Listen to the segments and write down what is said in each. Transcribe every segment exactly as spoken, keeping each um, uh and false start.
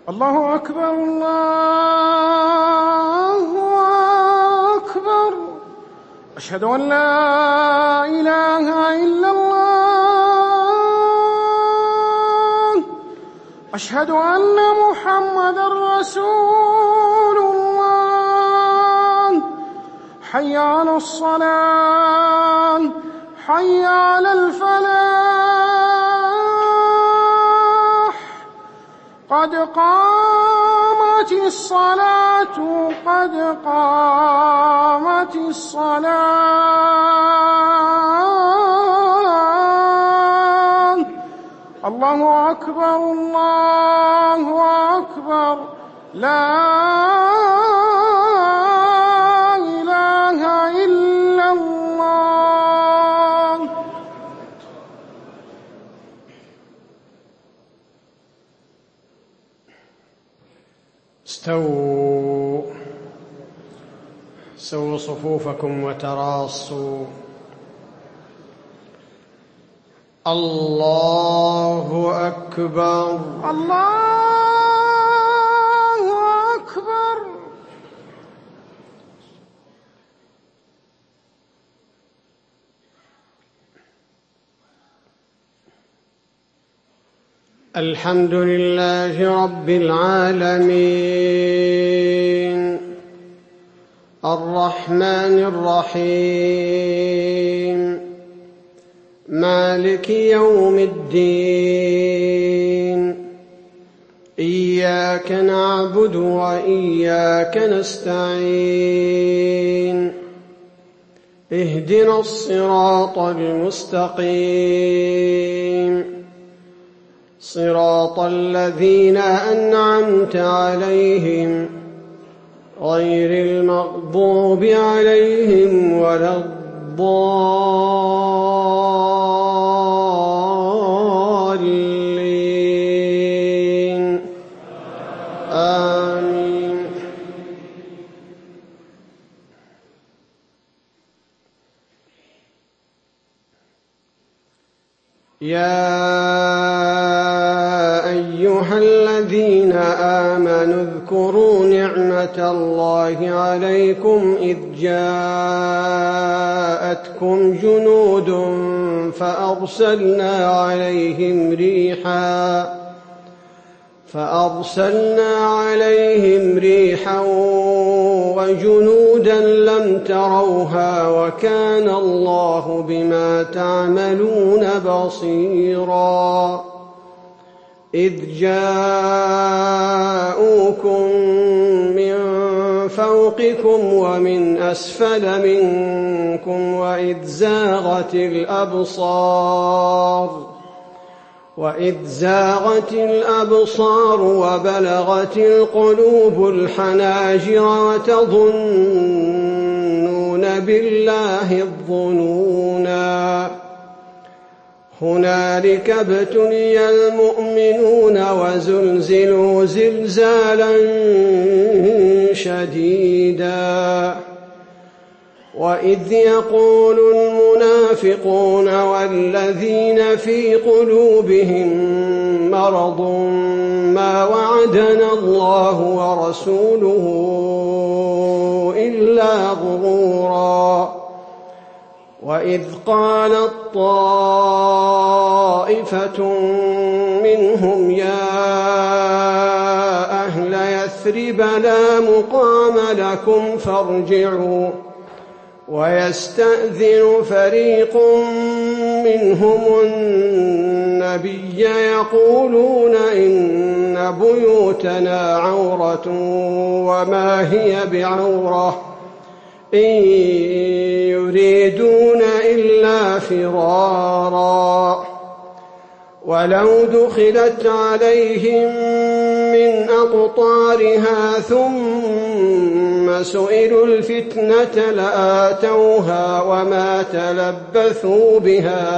الله أكبر الله أكبر. أشهد أن لا إله إلا الله. أشهد أن محمدًا رسول الله. حي على الصلاة حي على الفلاح. قد قامت الصلاة قد قامت الصلاة. الله أكبر الله أكبر. لا إله إلا الله. استووا سووا صفوفكم وتراصوا. الله أكبر الله أكبر. الحمد لله رب العالمين الرحمن الرحيم مالك يوم الدين. إياك نعبد وإياك نستعين. اهدنا الصراط المستقيم صراط الذين أنعمت عليهم غير المغضوب عليهم ولا الضالين. آمين. يا أيها الذين آمنوا اذكروا نعمة الله عليكم إذ جاءتكم جنود فأرسلنا عليهم ريحا فأرسلنا عليهم ريحا وجنودا لم تروها وكان الله بما تعملون بصيرا. إذ جاءوكم من فوقكم ومن أسفل منكم وإذ زاغت الأبصار وإذ زاغت الأبصار وبلغت القلوب الحناجر وتظنون بالله الظنونا. هنالك ابتلي المؤمنون وزلزلوا زلزالا شديدا. وإذ يقول المنافقون والذين في قلوبهم مرض ما وعدنا الله ورسوله إلا غرورا. وإذ قالت طائفة منهم يا أهل يثرب لا مقام لكم فارجعوا. ويستأذن فريق منهم النبي يقولون إن بيوتنا عورة وما هي بعورة إن يريدون إلا فرارا. ولو دخلت عليهم من أقطارها ثم سئلوا الفتنة لآتوها وما تلبثوا بها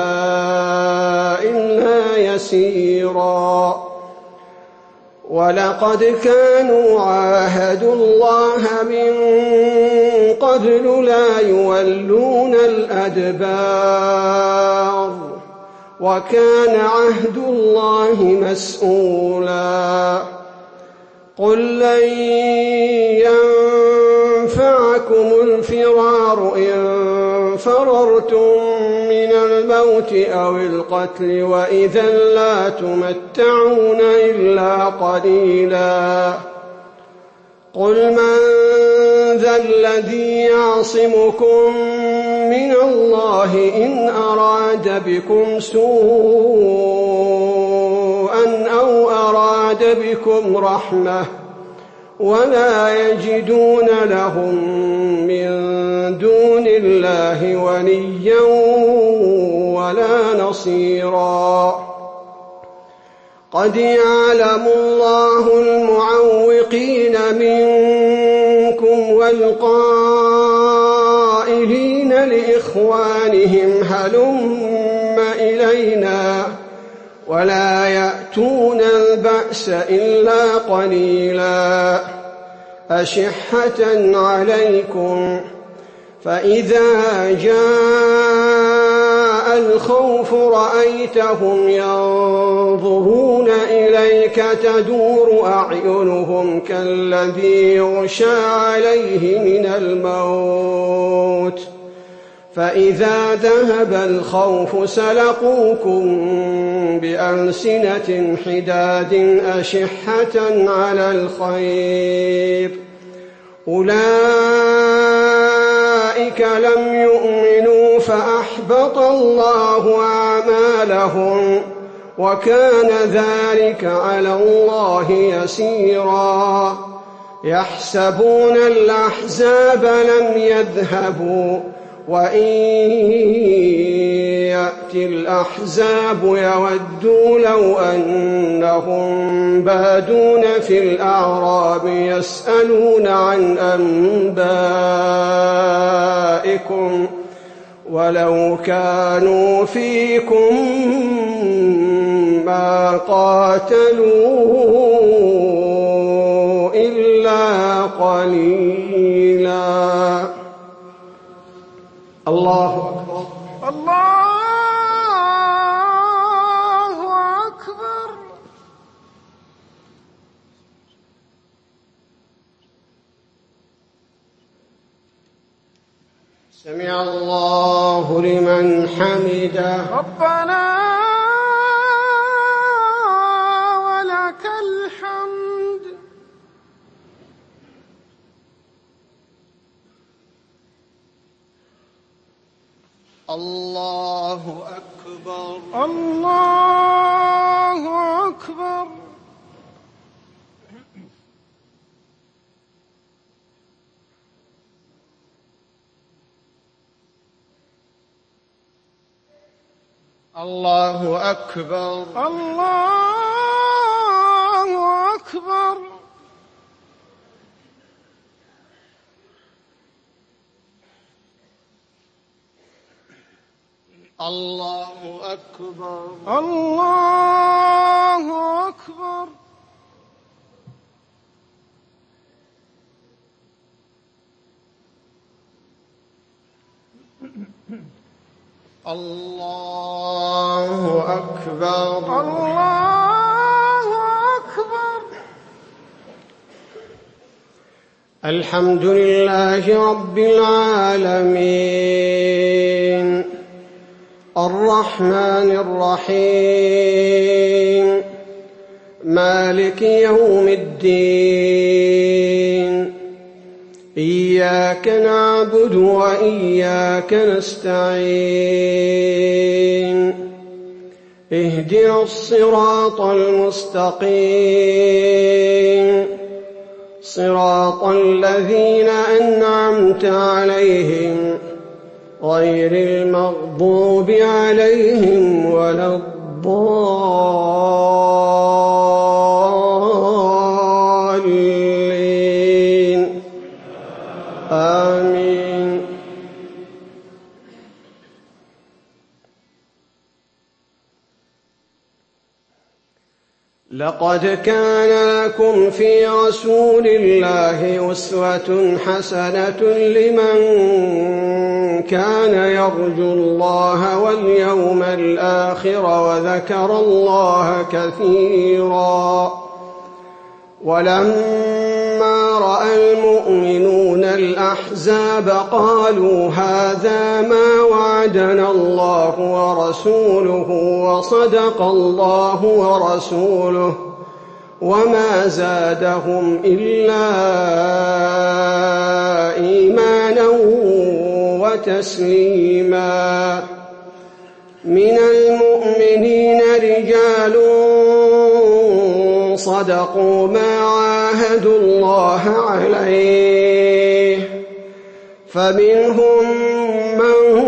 إلا يسيرا. ولقد كانوا عاهدوا الله من قبل لا يولون الأدبار وكان عهد الله مسؤولا. قل لن ينفعكم الفرار إن فررتم من الموت أو القتل وإذا لا تمتعون إلا قليلا قل من ذا الذي يعصمكم من الله إن أراد بكم سوءا أو أراد بكم رحمة ولا يجدون لهم من دون الله وليا ولا نصيرا قد يعلم الله المعوقين منكم والقائلين لإخوانهم هلم إلينا ولا يأتون البأس إلا قليلا أشحة عليكم فإذا جاء الخوف رأيتهم ينظرون إليك تدور أعينهم كالذي يغشى عليه من الموت فإذا ذهب الخوف سلقوكم بألسنة حداد أشحة على الخير أولئك لم يؤمنوا فأحبط الله أعمالهم وكان ذلك على الله يسيرا يحسبون الأحزاب لم يذهبوا وإن يأتي الأحزاب يودوا لو أنهم بادون في الأعراب يسألون عن أنبائكم ولو كانوا فيكم ما قاتلوا إلا قليلا. الله أكبر الله أكبر. سمع الله لمن حمده ربنا ولك الحمد. الله أكبر الله أكبر. الله أكبر الله أكبر. الله أكبر الله أكبر. الله أكبر الله أكبر. الحمد لله رب العالمين الرحمن الرحيم مالك يوم الدين إياك نعبد وإياك نستعين اهدنا الصراط المستقيم صراط الذين أنعمت عليهم غير المغضوب عليهم ولا الضالين آمين. لقد كان لكم في رسول الله أسوة حسنة لمن كان يرجو الله واليوم الآخر وذكر الله كثيرا ولما رأى المؤمنون الأحزاب قالوا هذا ما وعدنا الله ورسوله وصدق الله ورسوله وما زادهم إلا إيمانا وتسليما. من المؤمنين رجال صدقوا ما عاهدوا الله عليه فمنهم من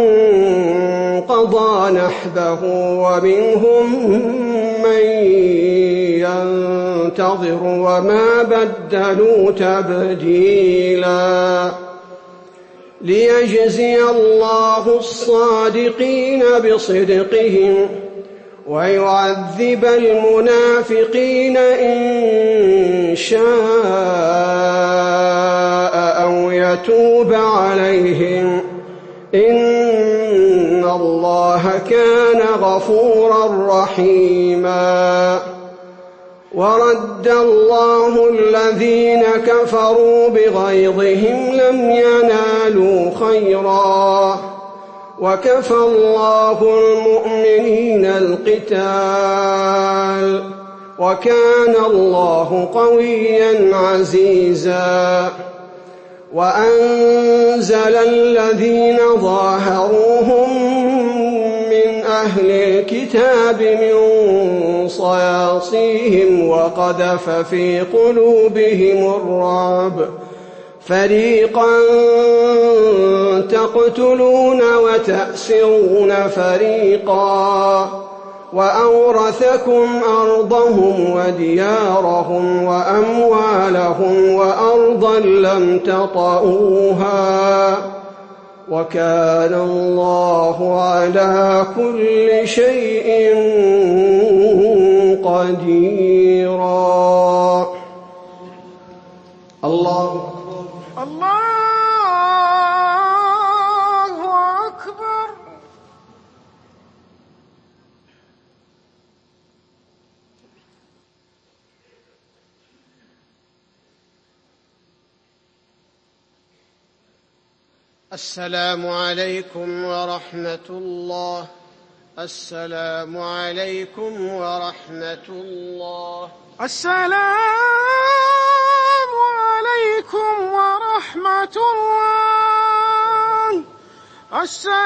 قضى نحبه ومنهم من ينتظر وما بدلوا تبديلا. ليجزي الله الصادقين بصدقهم ويعذب المنافقين إن شاء أو يتوب عليهم إن الله كان غفورا رحيما. ورد الله الذين كفروا بغيظهم لم ينالوا خيرا وكفى الله المؤمنين القتال وكان الله قويا عزيزا. وأنزل الذين ظاهروهم من أهل الكتاب من صياصيهم وقذف في قلوبهم الرعب فريقا تقتلون وتأسرون فريقا وأورثكم أرضهم وديارهم وأموالهم وأرضا لم تطئوها وكان الله على كل شيء قديرا. الله الله أكبر. السلام عليكم ورحمة الله. السلام عليكم ورحمة الله. السلام عليكم ورحمة الله.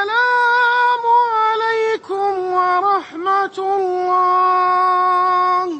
السلام عليكم ورحمة الله.